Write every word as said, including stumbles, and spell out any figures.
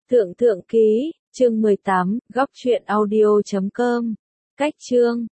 Thượng Thượng Ký, chương mười tám, góc truyện audio chấm com. Cách chương